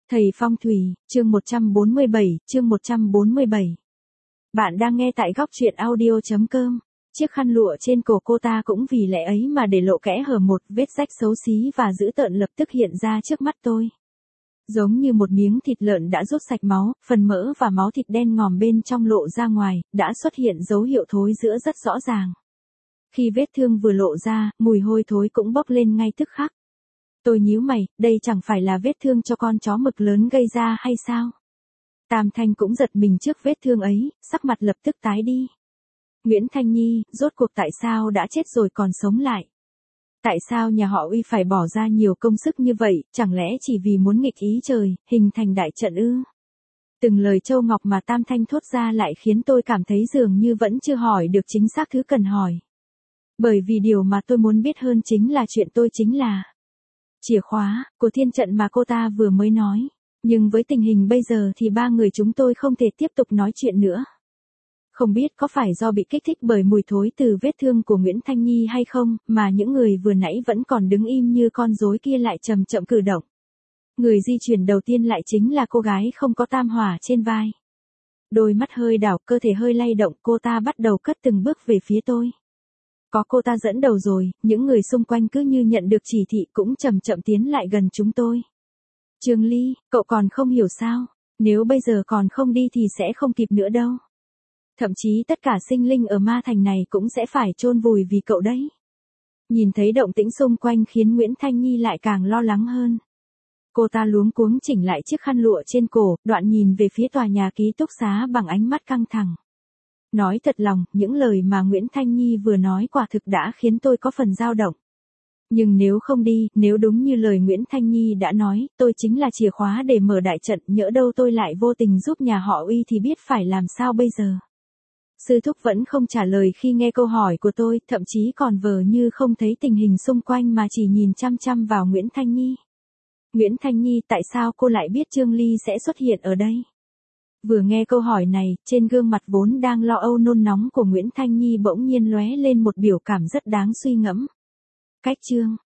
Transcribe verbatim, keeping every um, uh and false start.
Thầy Phong Thủy, chương một trăm bốn mươi bảy, chương một trăm bốn mươi bảy. Bạn đang nghe tại góc truyện audio.com. Chiếc khăn lụa trên cổ cô ta cũng vì lẽ ấy mà để lộ kẽ hở, một vết rách xấu xí và dữ tợn lập tức hiện ra trước mắt tôi. Giống như một miếng thịt lợn đã rút sạch máu, phần mỡ và máu thịt đen ngòm bên trong lộ ra ngoài, đã xuất hiện dấu hiệu thối rữa rất rõ ràng. Khi vết thương vừa lộ ra, mùi hôi thối cũng bốc lên ngay tức khắc. Tôi nhíu mày, đây chẳng phải là vết thương cho con chó mực lớn gây ra hay sao? Tam Thanh cũng giật mình trước vết thương ấy, sắc mặt lập tức tái đi. Nguyễn Thanh Nhi, rốt cuộc tại sao đã chết rồi còn sống lại? Tại sao nhà họ Uy phải bỏ ra nhiều công sức như vậy, chẳng lẽ chỉ vì muốn nghịch ý trời, hình thành đại trận ư? Từng lời châu ngọc mà Tam Thanh thốt ra lại khiến tôi cảm thấy dường như vẫn chưa hỏi được chính xác thứ cần hỏi. Bởi vì điều mà tôi muốn biết hơn chính là chuyện tôi chính là chìa khóa của thiên trận mà cô ta vừa mới nói. Nhưng với tình hình bây giờ thì ba người chúng tôi không thể tiếp tục nói chuyện nữa. Không biết có phải do bị kích thích bởi mùi thối từ vết thương của Nguyễn Thanh Nhi hay không, mà những người vừa nãy vẫn còn đứng im như con rối kia lại chậm chậm cử động. Người di chuyển đầu tiên lại chính là cô gái không có tam hỏa trên vai. Đôi mắt hơi đảo, cơ thể hơi lay động, cô ta bắt đầu cất từng bước về phía tôi. Có cô ta dẫn đầu rồi, những người xung quanh cứ như nhận được chỉ thị cũng chậm chậm tiến lại gần chúng tôi. Trương Ly, cậu còn không hiểu sao? Nếu bây giờ còn không đi thì sẽ không kịp nữa đâu. Thậm chí tất cả sinh linh ở ma thành này cũng sẽ phải chôn vùi vì cậu đấy. Nhìn thấy động tĩnh xung quanh khiến Nguyễn Thanh Nhi lại càng lo lắng hơn. Cô ta luống cuống chỉnh lại chiếc khăn lụa trên cổ, đoạn nhìn về phía tòa nhà ký túc xá bằng ánh mắt căng thẳng. Nói thật lòng, những lời mà Nguyễn Thanh Nhi vừa nói quả thực đã khiến tôi có phần dao động. Nhưng nếu không đi, nếu đúng như lời Nguyễn Thanh Nhi đã nói, tôi chính là chìa khóa để mở đại trận, nhỡ đâu tôi lại vô tình giúp nhà họ Uy thì biết phải làm sao bây giờ. Sư thúc vẫn không trả lời khi nghe câu hỏi của tôi, thậm chí còn vờ như không thấy tình hình xung quanh mà chỉ nhìn chăm chăm vào Nguyễn Thanh Nhi. Nguyễn Thanh Nhi, tại sao cô lại biết Trương Ly sẽ xuất hiện ở đây? Vừa nghe câu hỏi này, trên gương mặt vốn đang lo âu nôn nóng của Nguyễn Thanh Nhi bỗng nhiên lóe lên một biểu cảm rất đáng suy ngẫm. Cách Trương,